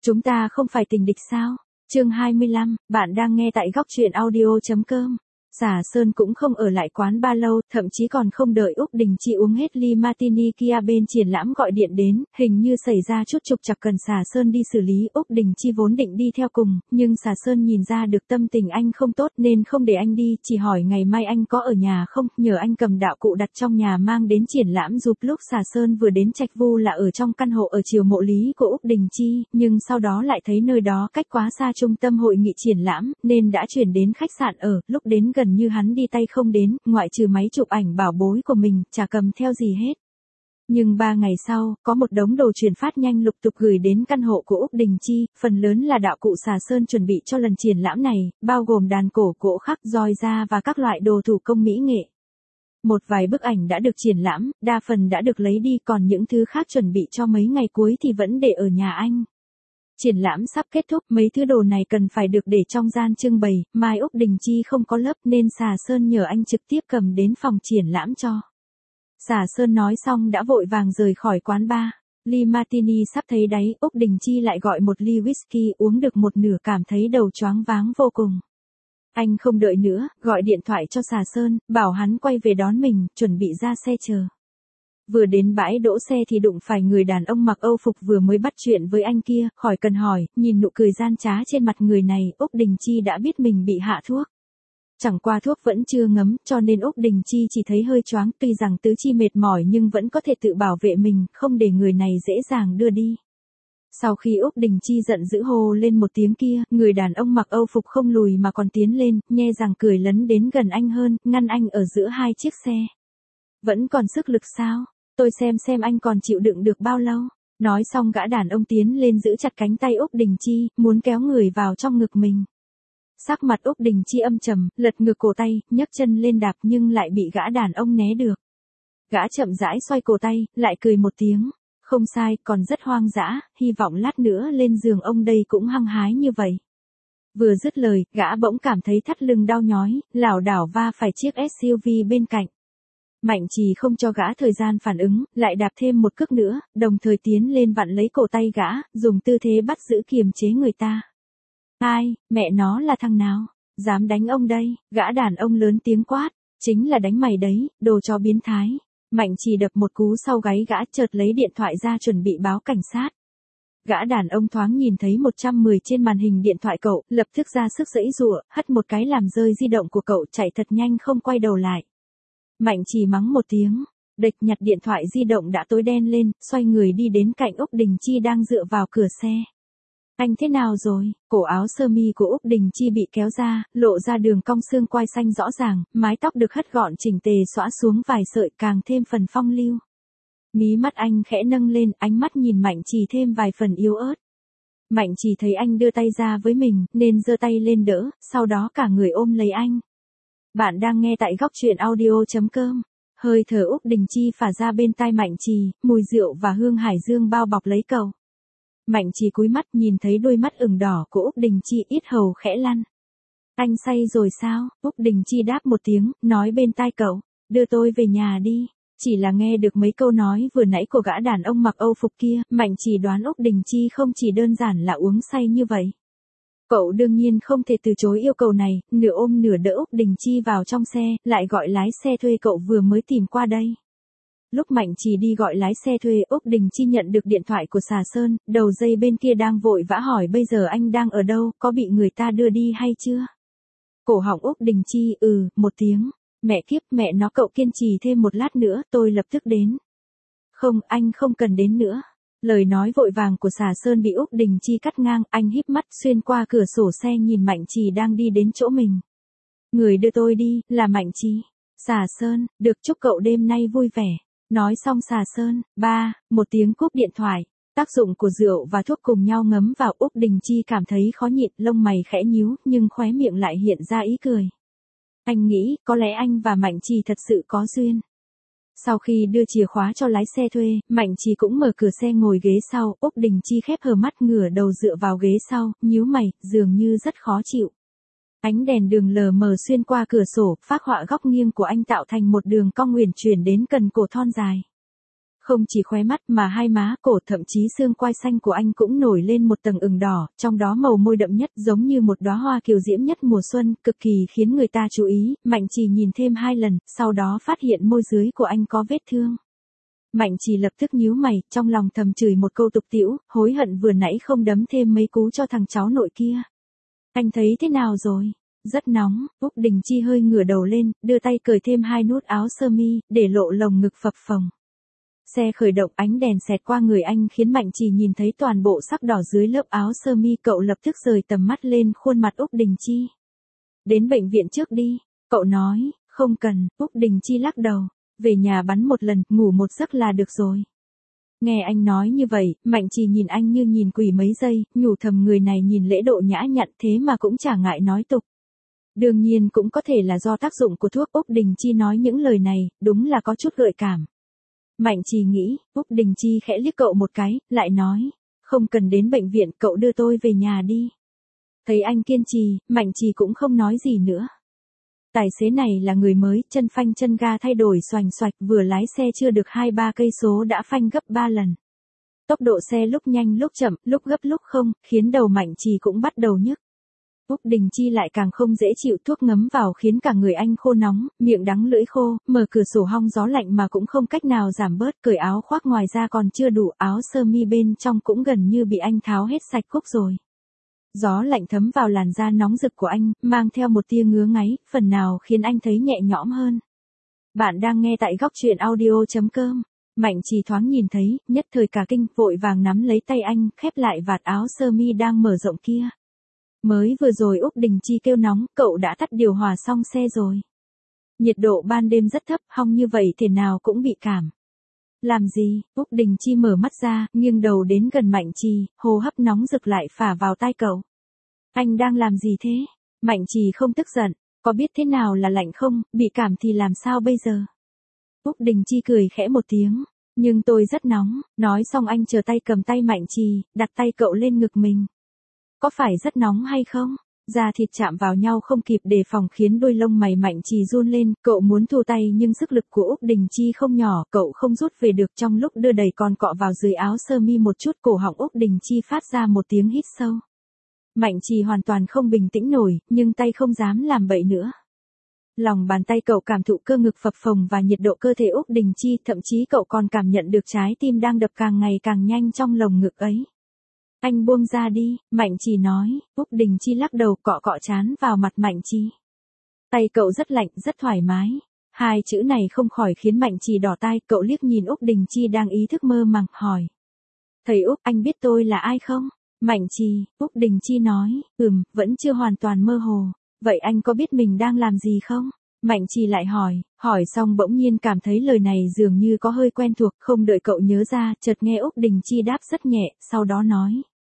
Chúng ta không phải tình địch sao? Chương 25, bạn đang nghe tại góc truyện audio.com. Xà Sơn cũng không ở lại quán ba lâu, thậm chí còn không đợi Úc Đình Chi uống hết ly martini kia bên triển lãm gọi điện đến, hình như xảy ra chút trục trặc cần Xà Sơn đi xử lý. Úc Đình Chi vốn định đi theo cùng, nhưng Xà Sơn nhìn ra được tâm tình anh không tốt nên không để anh đi, chỉ hỏi ngày mai anh có ở nhà không, nhờ anh cầm đạo cụ đặt trong nhà mang đến triển lãm giúp. Lúc Xà Sơn vừa đến Trạch Vu là ở trong căn hộ ở chiều mộ lý của Úc Đình Chi, nhưng sau đó lại thấy nơi đó cách quá xa trung tâm hội nghị triển lãm, nên đã chuyển đến khách sạn ở. Lúc đến gần như hắn đi tay không đến, ngoại trừ máy chụp ảnh bảo bối của mình, chả cầm theo gì hết. Nhưng 3 ngày sau, có một đống đồ chuyển phát nhanh lục tục gửi đến căn hộ của Úc Đình Chi, phần lớn là đạo cụ Xà Sơn chuẩn bị cho lần triển lãm này, bao gồm đàn cổ gỗ khắc, roi da và các loại đồ thủ công mỹ nghệ. Một vài bức ảnh đã được triển lãm, đa phần đã được lấy đi, còn những thứ khác chuẩn bị cho mấy ngày cuối thì vẫn để ở nhà anh. Triển lãm sắp kết thúc, mấy thứ đồ này cần phải được để trong gian trưng bày, mai Úc Đình Chi không có lớp nên Xà Sơn nhờ anh trực tiếp cầm đến phòng triển lãm cho. Xà Sơn nói xong đã vội vàng rời khỏi quán bar. Ly martini sắp thấy đáy, Úc Đình Chi lại gọi một ly whisky, uống được một nửa cảm thấy đầu choáng váng vô cùng. Anh không đợi nữa, gọi điện thoại cho Xà Sơn, bảo hắn quay về đón mình, chuẩn bị ra xe chờ. Vừa đến bãi đỗ xe thì đụng phải người đàn ông mặc Âu phục vừa mới bắt chuyện với anh kia, khỏi cần hỏi, nhìn nụ cười gian trá trên mặt người này, Úc Đình Chi đã biết mình bị hạ thuốc. Chẳng qua thuốc vẫn chưa ngấm, cho nên Úc Đình Chi chỉ thấy hơi choáng, tuy rằng tứ chi mệt mỏi nhưng vẫn có thể tự bảo vệ mình, không để người này dễ dàng đưa đi. Sau khi Úc Đình Chi giận dữ hô lên một tiếng kia, người đàn ông mặc Âu phục không lùi mà còn tiến lên, nhe răng cười lấn đến gần anh hơn, ngăn anh ở giữa hai chiếc xe. Vẫn còn sức lực sao? Tôi xem anh còn chịu đựng được bao lâu. Nói xong gã đàn ông tiến lên giữ chặt cánh tay Úc Đình Chi, muốn kéo người vào trong ngực mình. Sắc mặt Úc Đình Chi âm trầm, lật ngược cổ tay, nhấc chân lên đạp nhưng lại bị gã đàn ông né được. Gã chậm rãi xoay cổ tay, lại cười một tiếng. Không sai, còn rất hoang dã, hy vọng lát nữa lên giường ông đây cũng hăng hái như vậy. Vừa dứt lời, gã bỗng cảm thấy thắt lưng đau nhói, lảo đảo va phải chiếc SUV bên cạnh. Mạnh Trì không cho gã thời gian phản ứng, lại đạp thêm một cước nữa, đồng thời tiến lên vặn lấy cổ tay gã, dùng tư thế bắt giữ kiềm chế người ta. Ai, mẹ nó là thằng nào? Dám đánh ông đây? Gã đàn ông lớn tiếng quát, chính là đánh mày đấy, đồ chó biến thái. Mạnh Trì đập một cú sau gáy gã, chợt lấy điện thoại ra chuẩn bị báo cảnh sát. Gã đàn ông thoáng nhìn thấy 110 trên màn hình điện thoại cậu, lập tức ra sức giãy giụa, hất một cái làm rơi di động của cậu, chạy thật nhanh không quay đầu lại. Mạnh Trì mắng một tiếng, địch nhặt điện thoại di động đã tối đen lên, xoay người đi đến cạnh Úc Đình Chi đang dựa vào cửa xe. Anh thế nào rồi? Cổ áo sơ mi của Úc Đình Chi bị kéo ra, lộ ra đường cong xương quai xanh rõ ràng, mái tóc được hất gọn chỉnh tề xõa xuống vài sợi càng thêm phần phong lưu. Mí mắt anh khẽ nâng lên, ánh mắt nhìn Mạnh Trì thêm vài phần yếu ớt. Mạnh Trì thấy anh đưa tay ra với mình, nên giơ tay lên đỡ, sau đó cả người ôm lấy anh. Bạn đang nghe tại góc truyện audio.com. Hơi thở Úc Đình Chi phả ra bên tai Mạnh Trì, mùi rượu và hương hải dương bao bọc lấy cậu. Mạnh Trì cúi mắt nhìn thấy đôi mắt ửng đỏ của Úc Đình Chi, yết hầu khẽ lăn. Anh say rồi sao? Úc Đình Chi đáp một tiếng, nói bên tai cậu, đưa tôi về nhà đi. Chỉ là nghe được mấy câu nói vừa nãy của gã đàn ông mặc Âu phục kia, Mạnh Trì đoán Úc Đình Chi không chỉ đơn giản là uống say như vậy. Cậu đương nhiên không thể từ chối yêu cầu này, nửa ôm nửa đỡ Úc Đình Chi vào trong xe, lại gọi lái xe thuê cậu vừa mới tìm qua đây. Lúc Mạnh Trì đi gọi lái xe thuê, Úc Đình Chi nhận được điện thoại của Xà Sơn, đầu dây bên kia đang vội vã hỏi bây giờ anh đang ở đâu, có bị người ta đưa đi hay chưa? Cổ họng Úc Đình Chi, một tiếng, mẹ kiếp mẹ nó, cậu kiên trì thêm một lát nữa, tôi lập tức đến. Không, anh không cần đến nữa. Lời nói vội vàng của Xà Sơn bị Úc Đình Chi cắt ngang, anh híp mắt xuyên qua cửa sổ xe nhìn Mạnh Trì đang đi đến chỗ mình. Người đưa tôi đi, là Mạnh Trì. Xà Sơn, được, chúc cậu đêm nay vui vẻ. Nói xong Xà Sơn, một tiếng cúp điện thoại. Tác dụng của rượu và thuốc cùng nhau ngấm vào, Úc Đình Chi cảm thấy khó nhịn, lông mày khẽ nhíu, nhưng khóe miệng lại hiện ra ý cười. Anh nghĩ, có lẽ anh và Mạnh Trì thật sự có duyên. Sau khi đưa chìa khóa cho lái xe thuê, Mạnh Trì cũng mở cửa xe ngồi ghế sau, Úc Đình Chi khép hờ mắt ngửa đầu dựa vào ghế sau, nhíu mày, dường như rất khó chịu. Ánh đèn đường lờ mờ xuyên qua cửa sổ, phác họa góc nghiêng của anh tạo thành một đường cong uyển chuyển đến cần cổ thon dài. Không chỉ khóe mắt mà hai má, cổ, thậm chí xương quai xanh của anh cũng nổi lên một tầng ửng đỏ, trong đó màu môi đậm nhất giống như một đóa hoa kiều diễm nhất mùa xuân, cực kỳ khiến người ta chú ý. Mạnh Trì nhìn thêm 2 lần, sau đó phát hiện môi dưới của anh có vết thương. Mạnh Trì lập tức nhíu mày, trong lòng thầm chửi một câu tục tĩu, hối hận vừa nãy không đấm thêm mấy cú cho thằng cháu nội kia. Anh thấy thế nào rồi? Rất nóng. Úc Đình Chi hơi ngửa đầu lên, đưa tay cởi thêm 2 nút áo sơ mi, để lộ lồng ngực phập phồng. Xe khởi động, ánh đèn xẹt qua người anh khiến Mạnh Trì nhìn thấy toàn bộ sắc đỏ dưới lớp áo sơ mi. Cậu lập tức rời tầm mắt lên khuôn mặt Úc Đình Chi. Đến bệnh viện trước đi, cậu nói. Không cần. Úc Đình Chi lắc đầu. Về nhà bắn một lần, ngủ một giấc là được rồi. Nghe anh nói như vậy, Mạnh Trì nhìn anh như nhìn quỷ mấy giây, nhủ thầm người này nhìn lễ độ nhã nhặn thế mà cũng chả ngại nói tục. Đương nhiên cũng có thể là do tác dụng của thuốc. Úc Đình Chi nói những lời này, đúng là có chút gợi cảm. Mạnh Trì nghĩ. Úc Đình Chi khẽ liếc cậu một cái, lại nói. Không cần đến bệnh viện, cậu đưa tôi về nhà đi. Thấy anh kiên trì, Mạnh Trì cũng không nói gì nữa. Tài xế này là người mới, chân phanh chân ga thay đổi xoành xoạch, vừa lái xe chưa được 2-3 cây số đã phanh gấp 3 lần. Tốc độ xe lúc nhanh lúc chậm, lúc gấp lúc không, khiến đầu Mạnh Trì cũng bắt đầu nhức. Úc Đình Chi lại càng không dễ chịu, thuốc ngấm vào khiến cả người anh khô nóng, miệng đắng lưỡi khô, mở cửa sổ hong gió lạnh mà cũng không cách nào giảm bớt, cởi áo khoác ngoài ra còn chưa đủ, áo sơ mi bên trong cũng gần như bị anh tháo hết sạch cúc rồi. Gió lạnh thấm vào làn da nóng rực của anh, mang theo một tia ngứa ngáy, phần nào khiến anh thấy nhẹ nhõm hơn. Bạn đang nghe tại góc truyện audio.com. Mạnh Trì thoáng nhìn thấy, nhất thời cả kinh, vội vàng nắm lấy tay anh, khép lại vạt áo sơ mi đang mở rộng kia. Mới vừa rồi Úc Đình Chi kêu nóng, cậu đã tắt điều hòa xong xe rồi. Nhiệt độ ban đêm rất thấp, hong như vậy thể nào cũng bị cảm. Làm gì? Úc Đình Chi mở mắt ra, nghiêng đầu đến gần Mạnh Trì, hô hấp nóng rực lại phả vào tai cậu. Anh đang làm gì thế? Mạnh Trì không tức giận, có biết thế nào là lạnh không, bị cảm thì làm sao bây giờ? Úc Đình Chi cười khẽ một tiếng, nhưng tôi rất nóng, nói xong anh chờ tay cầm tay Mạnh Trì, đặt tay cậu lên ngực mình. Có phải rất nóng hay không? Da thịt chạm vào nhau không kịp đề phòng khiến đôi lông mày Mạnh Trì run lên, cậu muốn thu tay nhưng sức lực của Úc Đình Chi không nhỏ, cậu không rút về được, trong lúc đưa đẩy còn cọ vào dưới áo sơ mi một chút, cổ họng Úc Đình Chi phát ra một tiếng hít sâu. Mạnh Trì hoàn toàn không bình tĩnh nổi, nhưng tay không dám làm bậy nữa. Lòng bàn tay cậu cảm thụ cơ ngực phập phồng và nhiệt độ cơ thể Úc Đình Chi, thậm chí cậu còn cảm nhận được trái tim đang đập càng ngày càng nhanh trong lồng ngực ấy. Anh buông ra đi, Mạnh Trì nói. Úc Đình Chi lắc đầu, cọ cọ trán vào mặt Mạnh Trì. Tay cậu rất lạnh, rất thoải mái. Hai chữ này không khỏi khiến Mạnh Trì đỏ tai, cậu liếc nhìn Úc Đình Chi đang ý thức mơ màng, hỏi. Thầy Úc, anh biết tôi là ai không? Mạnh Trì. Úc Đình Chi nói. Vẫn chưa hoàn toàn mơ hồ. Vậy anh có biết mình đang làm gì không? Mạnh Trì lại hỏi xong bỗng nhiên cảm thấy lời này dường như có hơi quen thuộc, không đợi cậu nhớ ra, chợt nghe Úc Đình Chi đáp rất nhẹ, sau đó nói.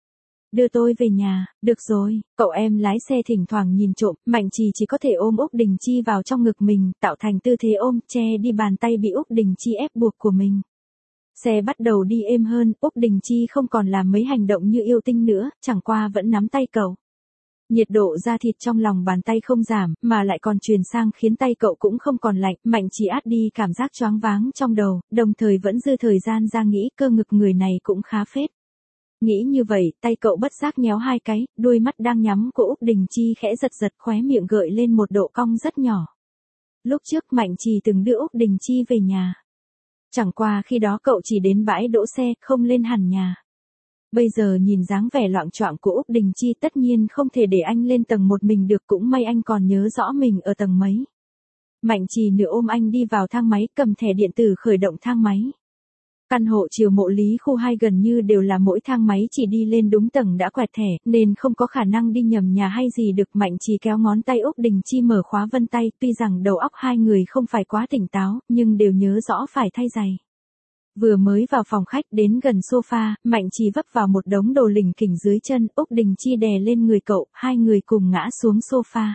Đưa tôi về nhà. Được rồi. Cậu em lái xe thỉnh thoảng nhìn trộm, Mạnh Trì chỉ có thể ôm Úc Đình Chi vào trong ngực mình, tạo thành tư thế ôm, che đi bàn tay bị Úc Đình Chi ép buộc của mình. Xe bắt đầu đi êm hơn, Úc Đình Chi không còn làm mấy hành động như yêu tinh nữa, chẳng qua vẫn nắm tay cậu. Nhiệt độ da thịt trong lòng bàn tay không giảm, mà lại còn truyền sang khiến tay cậu cũng không còn lạnh, Mạnh Trì át đi cảm giác choáng váng trong đầu, đồng thời vẫn dư thời gian ra nghĩ cơ ngực người này cũng khá phết. Nghĩ như vậy, tay cậu bất giác nhéo hai cái, đôi mắt đang nhắm của Úc Đình Chi khẽ giật giật, khóe miệng gợi lên một độ cong rất nhỏ. Lúc trước Mạnh Trì từng đưa Úc Đình Chi về nhà. Chẳng qua khi đó cậu chỉ đến bãi đỗ xe, không lên hẳn nhà. Bây giờ nhìn dáng vẻ loạng choạng của Úc Đình Chi, tất nhiên không thể để anh lên tầng một mình được, cũng may anh còn nhớ rõ mình ở tầng mấy. Mạnh Trì nửa ôm anh đi vào thang máy, cầm thẻ điện tử khởi động thang máy. Căn hộ Triều Mộ Lý khu 2 gần như đều là mỗi thang máy chỉ đi lên đúng tầng đã quẹt thẻ, nên không có khả năng đi nhầm nhà hay gì được. Mạnh Trì kéo ngón tay Úc Đình Chi mở khóa vân tay, tuy rằng đầu óc hai người không phải quá tỉnh táo, nhưng đều nhớ rõ phải thay giày. Vừa mới vào phòng khách đến gần sofa, Mạnh Trì vấp vào một đống đồ lỉnh kỉnh dưới chân, Úc Đình Chi đè lên người cậu, hai người cùng ngã xuống sofa.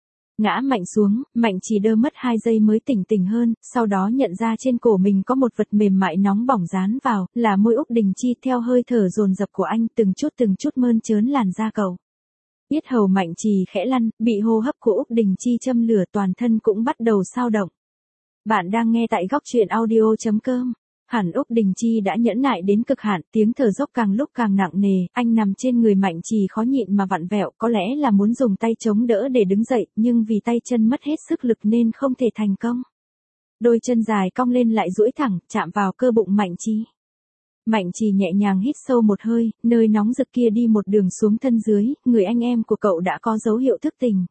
Ngã mạnh xuống, Mạnh Trì đơ mất 2 giây mới tỉnh hơn, sau đó nhận ra trên cổ mình có một vật mềm mại nóng bỏng dán vào, là môi Úc Đình Chi. Theo hơi thở dồn dập của anh, từng chút mơn trớn làn da cậu. Yết hầu Mạnh Trì khẽ lăn, bị hô hấp của Úc Đình Chi châm lửa, toàn thân cũng bắt đầu xao động. Bạn đang nghe tại góc truyện audio.com. Hẳn Úc Đình Chi đã nhẫn nại đến cực hạn, tiếng thở dốc càng lúc càng nặng nề, anh nằm trên người Mạnh Trì khó nhịn mà vặn vẹo, có lẽ là muốn dùng tay chống đỡ để đứng dậy, nhưng vì tay chân mất hết sức lực nên không thể thành công. Đôi chân dài cong lên lại duỗi thẳng, chạm vào cơ bụng Mạnh Trì. Mạnh Trì nhẹ nhàng hít sâu một hơi, nơi nóng rực kia đi một đường xuống thân dưới, người anh em của cậu đã có dấu hiệu thức tỉnh.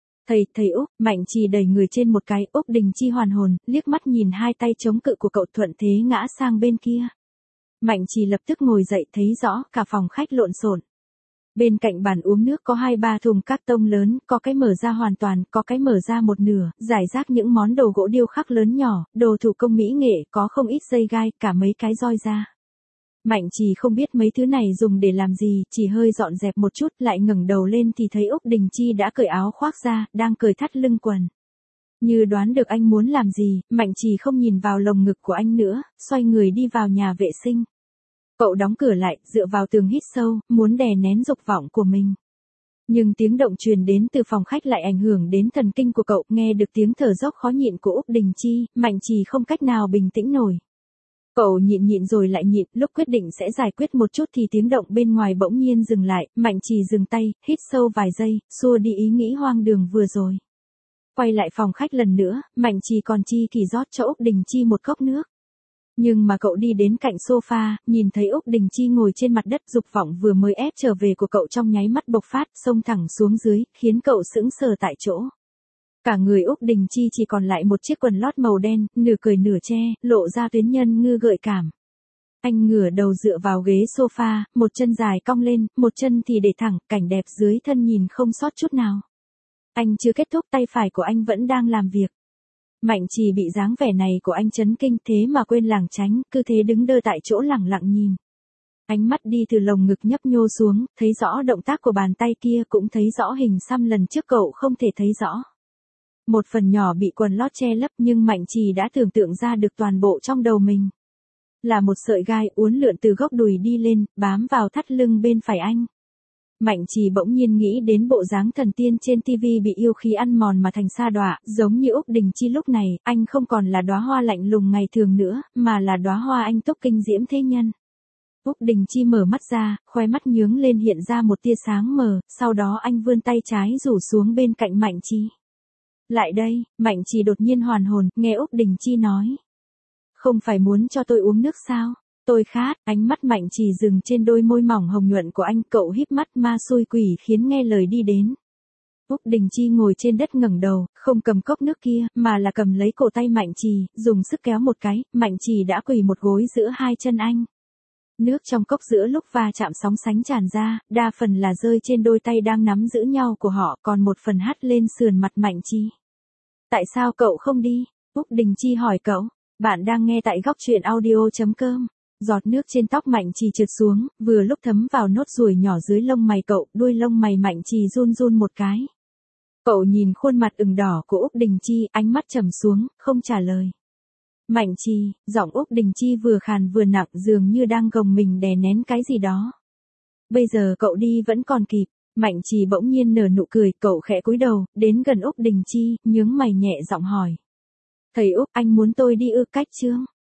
Thầy Úc, Mạnh Trì đẩy người trên một cái, Úc Đình Chi hoàn hồn, liếc mắt nhìn hai tay chống cự của cậu thuận thế ngã sang bên kia. Mạnh Trì lập tức ngồi dậy thấy rõ, cả phòng khách lộn xộn. Bên cạnh bàn uống nước có 2-3 thùng cát tông lớn, có cái mở ra hoàn toàn, có cái mở ra một nửa, rải rác những món đồ gỗ điêu khắc lớn nhỏ, đồ thủ công mỹ nghệ, có không ít dây gai, cả mấy cái roi da. Mạnh Trì không biết mấy thứ này dùng để làm gì, chỉ hơi dọn dẹp một chút, lại ngẩng đầu lên thì thấy Úc Đình Chi đã cởi áo khoác ra, đang cởi thắt lưng quần. Như đoán được anh muốn làm gì, Mạnh Trì không nhìn vào lồng ngực của anh nữa, xoay người đi vào nhà vệ sinh. Cậu đóng cửa lại, dựa vào tường hít sâu, muốn đè nén dục vọng của mình. Nhưng tiếng động truyền đến từ phòng khách lại ảnh hưởng đến thần kinh của cậu, nghe được tiếng thở dốc khó nhịn của Úc Đình Chi, Mạnh Trì không cách nào bình tĩnh nổi. Cậu nhịn rồi lại nhịn, lúc quyết định sẽ giải quyết một chút thì tiếng động bên ngoài bỗng nhiên dừng lại, Mạnh Trì dừng tay, hít sâu vài giây, xua đi ý nghĩ hoang đường vừa rồi. Quay lại phòng khách lần nữa, Mạnh Trì còn chi kỳ rót cho Úc Đình Chi một cốc nước. Nhưng mà cậu đi đến cạnh sofa, nhìn thấy Úc Đình Chi ngồi trên mặt đất, dục vọng vừa mới ép trở về của cậu trong nháy mắt bộc phát, xông thẳng xuống dưới, khiến cậu sững sờ tại chỗ. Cả người Úc Đình Chi chỉ còn lại một chiếc quần lót màu đen, nửa cười nửa che, lộ ra tuyến nhân ngư gợi cảm. Anh ngửa đầu dựa vào ghế sofa, một chân dài cong lên, một chân thì để thẳng, cảnh đẹp dưới thân nhìn không sót chút nào. Anh chưa kết thúc, tay phải của anh vẫn đang làm việc. Mạnh Trì bị dáng vẻ này của anh chấn kinh, thế mà quên lảng tránh, cứ thế đứng đơ tại chỗ lẳng lặng nhìn. Ánh mắt đi từ lồng ngực nhấp nhô xuống, thấy rõ động tác của bàn tay kia, cũng thấy rõ hình xăm lần trước cậu không thể thấy rõ. Một phần nhỏ bị quần lót che lấp, nhưng Mạnh Trì đã tưởng tượng ra được toàn bộ trong đầu mình. Là một sợi gai uốn lượn từ gốc đùi đi lên, bám vào thắt lưng bên phải anh. Mạnh Trì bỗng nhiên nghĩ đến bộ dáng thần tiên trên TV bị yêu khí ăn mòn mà thành sa đọa, giống như Úc Đình Chi lúc này, anh không còn là đóa hoa lạnh lùng ngày thường nữa, mà là đóa hoa anh túc kinh diễm thế nhân. Úc Đình Chi mở mắt ra, khóe mắt nhướng lên hiện ra một tia sáng mờ, sau đó anh vươn tay trái rủ xuống bên cạnh Mạnh Trì. Lại đây, Mạnh Trì đột nhiên hoàn hồn, nghe Úc Đình Chi nói. Không phải muốn cho tôi uống nước sao? Tôi khát, ánh mắt Mạnh Trì dừng trên đôi môi mỏng hồng nhuận của anh, cậu híp mắt ma xui quỷ khiến nghe lời đi đến. Úc Đình Chi ngồi trên đất ngẩng đầu, không cầm cốc nước kia, mà là cầm lấy cổ tay Mạnh Trì, dùng sức kéo một cái, Mạnh Trì đã quỳ một gối giữa hai chân anh. Nước trong cốc giữa lúc va chạm sóng sánh tràn ra, đa phần là rơi trên đôi tay đang nắm giữ nhau của họ, còn một phần hắt lên sườn mặt Mạnh Trì. Tại sao cậu không đi? Úc Đình Chi hỏi cậu. Bạn đang nghe tại góc truyện audio.com. Giọt nước trên tóc Mạnh Trì trượt xuống, vừa lúc thấm vào nốt ruồi nhỏ dưới lông mày cậu, đuôi lông mày Mạnh Trì run run một cái. Cậu nhìn khuôn mặt ửng đỏ của Úc Đình Chi, ánh mắt trầm xuống, không trả lời. Mạnh Trì, giọng Úc Đình Chi vừa khàn vừa nặng, dường như đang gồng mình đè nén cái gì đó. Bây giờ cậu đi vẫn còn kịp. Mạnh Trì bỗng nhiên nở nụ cười, cậu khẽ cúi đầu, đến gần Úc Đình Chi, nhướng mày nhẹ giọng hỏi. Thầy Úc, anh muốn tôi đi ư? Cách chương.